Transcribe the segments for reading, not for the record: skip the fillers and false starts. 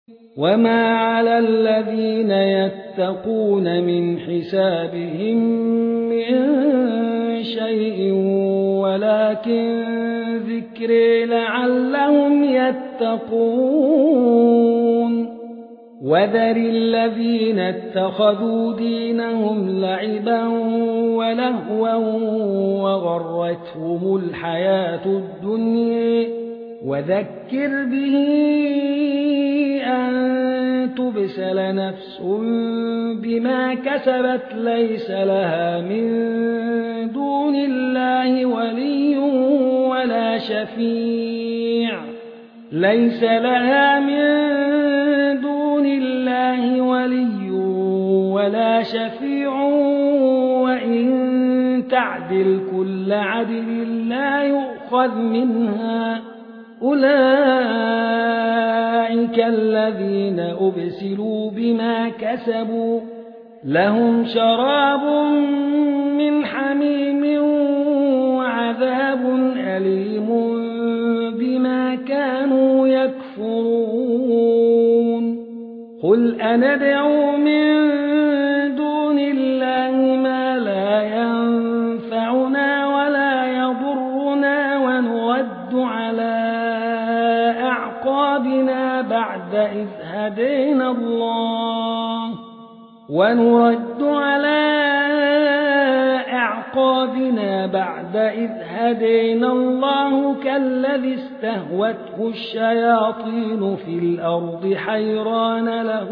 وما على الذين يتقون من حسابهم من شيء ولكن ذكر لعلهم يتقون وذر الذين اتخذوا دينهم لعبا ولهوا وغرتهم الحياة الدنيا وذكر به أن تبسل نفس بما كسبت ليس لها من دون الله ولي ولا شفيع وإن تعدل كل عدل لا يؤخذ منها أولئك الذين أبسلوا بما كسبوا لهم شراب من حميم وعذاب أليم بما كانوا يكفرون قل أندعو من دون الله ما لا ينفعنا ولا يضرنا ونرد على أعقابنا بعد إذ هدينا الله كالذي استهوته الشياطين في الأرض حيران له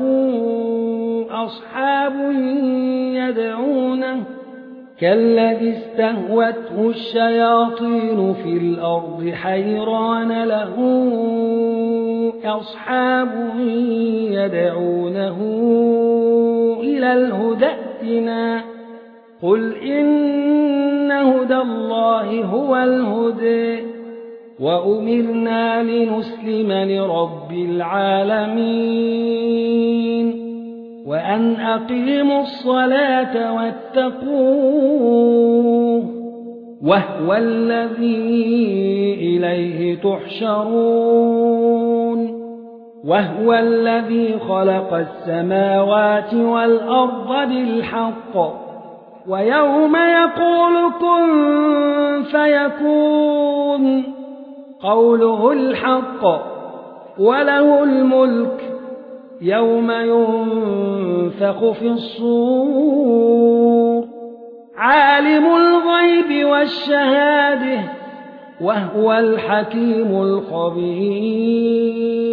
أصحاب يدعونه إلى الهدى ائتنا قل إن هدى الله هو الهدى وأمرنا لنسلم لرب العالمين وأن أقيموا الصلاة واتقوه وهو الذي إليه تحشرون وهو الذي خلق السماوات والأرض بالحق ويوم يقول كن فيكون قوله الحق وله الملك يوم ينفخ في الصور عالم الغيب والشهادة وهو الحكيم الخبير